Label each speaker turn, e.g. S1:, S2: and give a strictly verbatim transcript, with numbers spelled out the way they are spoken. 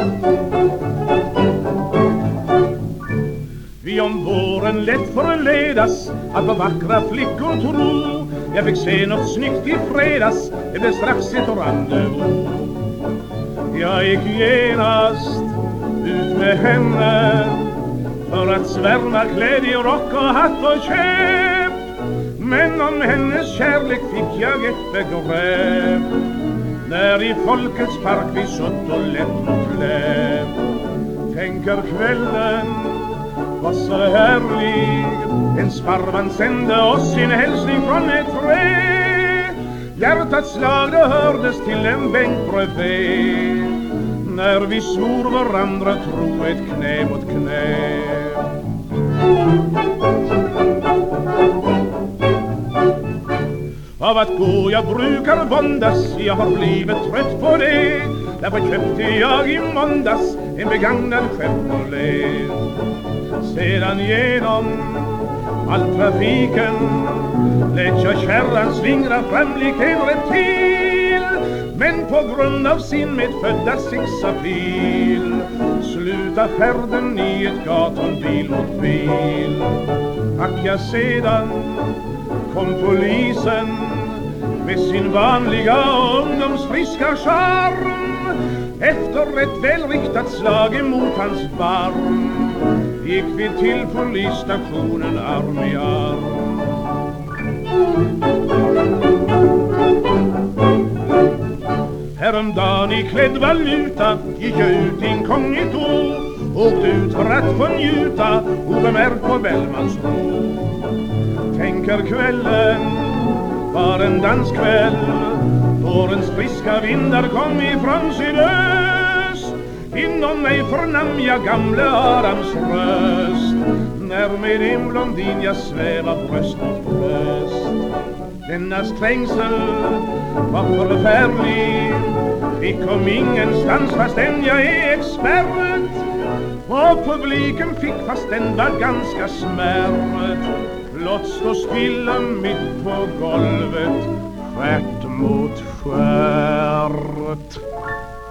S1: Vi om våren lätt förledas att på vackra flickor tro. Jag fick se något snyggt i fredags, det blev strax ett rendezvous. Jag gick genast ut med henne för att svärma klädd i rock och hatt och köp. Men om hennes kärlek fick jag ett begrepp när i Folkets park vi sutt och lätt mot läpp. Tänker kvällen var så härlig, en sparvan sände oss sin hälsning från ett träd. Hjärtats slag det hördes till en bänk bredvid när vi svor varandra tro ett knä mot knä. Av att gå jag brukar våndas, jag har blivit trött på det. Därför köpte jag i måndags en begagnad Chevrolet. Sedan genom all trafiken lät jag kärran slingra fram lik en reptil. Men på grund av sin medfödda sexapil sluta färden i ett gaton bil mot bil. Ack jag sedan kom polisen med sin vanliga ungdomsfriska charm. Efter ett välriktat slag emot hans barm gick vi till polisstationen arm i arm. Häromdagen i klädd valuta gick jag ut inkognito, åkte ut för att få njuta obemärkt på Bellmans ro. Tänker kvällen var en danskväll, vårens friska vindar kom ifrån sydöst. Inom mig förnam jag gamle Adams röst när med en blondin jag svävar bröst mot bröst. Denna strängsel var förfärlig, vi kom ingenstans fastän jag är expert. Och publiken fick fast den var ganska smärt blott stå stilla mitt på golvet, stjärt mot stjärt.